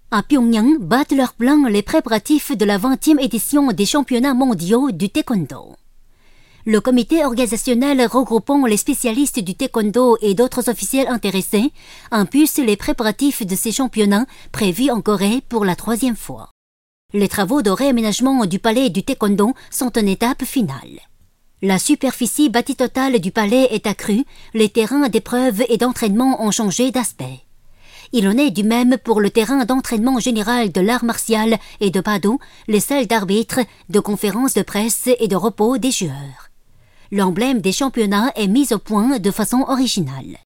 À Pyongyang, battent leur plein les préparatifs de la 20e édition des championnats mondiaux du taekwondo. Le comité organisationnel regroupant les spécialistes du taekwondo et d'autres officiels intéressés impulse les préparatifs de ces championnats prévus en Corée pour la 3e fois. Les travaux de réaménagement du palais du taekwondo sont en étape finale. La superficie bâtie totale du palais est accrue, les terrains d'épreuves et d'entraînement ont changé d'aspect. Il en est du même pour le terrain d'entraînement général de l'art martial et de Bado, les salles d'arbitre, de conférences de presse et de repos des joueurs. L'emblème des championnats est mis au point de façon originale.